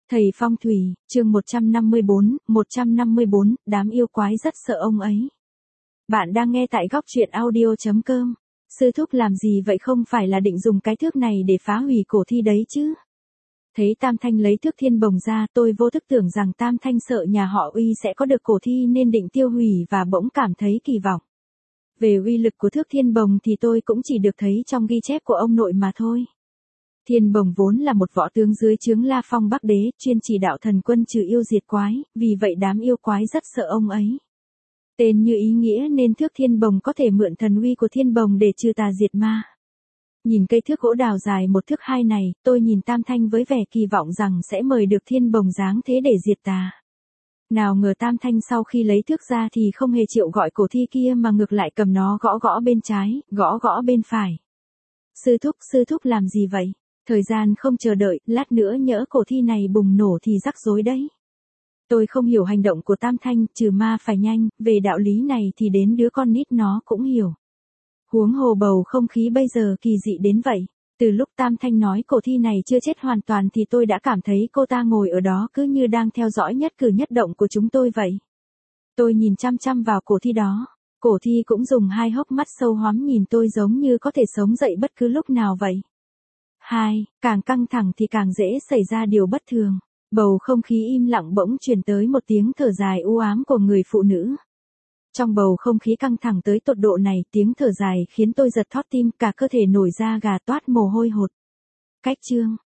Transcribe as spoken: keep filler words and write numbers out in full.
Thầy phong thủy, chương một trăm năm mươi bốn, một trăm năm mươi bốn, đám yêu quái rất sợ ông ấy. Bạn đang nghe tại góc truyện audio chấm com. Sư thúc làm gì vậy, không phải là định dùng cái thước này để phá hủy cổ thi đấy chứ? Thấy Tam Thanh lấy thước thiên bồng ra, tôi vô thức tưởng rằng Tam Thanh sợ nhà họ Uy sẽ có được cổ thi nên định tiêu hủy và bỗng cảm thấy kỳ vọng. Về uy lực của thước thiên bồng thì tôi cũng chỉ được thấy trong ghi chép của ông nội mà thôi. Thiên bồng vốn là một võ tướng dưới trướng La Phong Bắc Đế, chuyên chỉ đạo thần quân trừ yêu diệt quái, vì vậy đám yêu quái rất sợ ông ấy. Tên như ý nghĩa nên thước thiên bồng có thể mượn thần uy của thiên bồng để trừ tà diệt ma. Nhìn cây thước gỗ đào dài một thước hai này, tôi nhìn Tam Thanh với vẻ kỳ vọng rằng sẽ mời được thiên bồng giáng thế để diệt tà. Nào ngờ Tam Thanh sau khi lấy thước ra thì không hề chịu gọi cổ thi kia mà ngược lại cầm nó gõ gõ bên trái, gõ gõ bên phải. Sư thúc, sư thúc làm gì vậy? Thời gian không chờ đợi, lát nữa nhỡ cổ thi này bùng nổ thì rắc rối đấy. Tôi không hiểu hành động của Tam Thanh, trừ ma phải nhanh, về đạo lý này thì đến đứa con nít nó cũng hiểu. Huống hồ bầu không khí bây giờ kỳ dị đến vậy. Từ lúc Tam Thanh nói cổ thi này chưa chết hoàn toàn thì tôi đã cảm thấy cô ta ngồi ở đó cứ như đang theo dõi nhất cử nhất động của chúng tôi vậy. Tôi nhìn chăm chăm vào cổ thi đó. Cổ thi cũng dùng hai hốc mắt sâu hoắm nhìn tôi giống như có thể sống dậy bất cứ lúc nào vậy. Hai, càng căng thẳng thì càng dễ xảy ra điều bất thường. Bầu không khí im lặng bỗng truyền tới một tiếng thở dài u ám của người phụ nữ. Trong bầu không khí căng thẳng tới tột độ này, tiếng thở dài khiến tôi giật thót tim, cả cơ thể nổi da gà toát mồ hôi hột. Cách chương,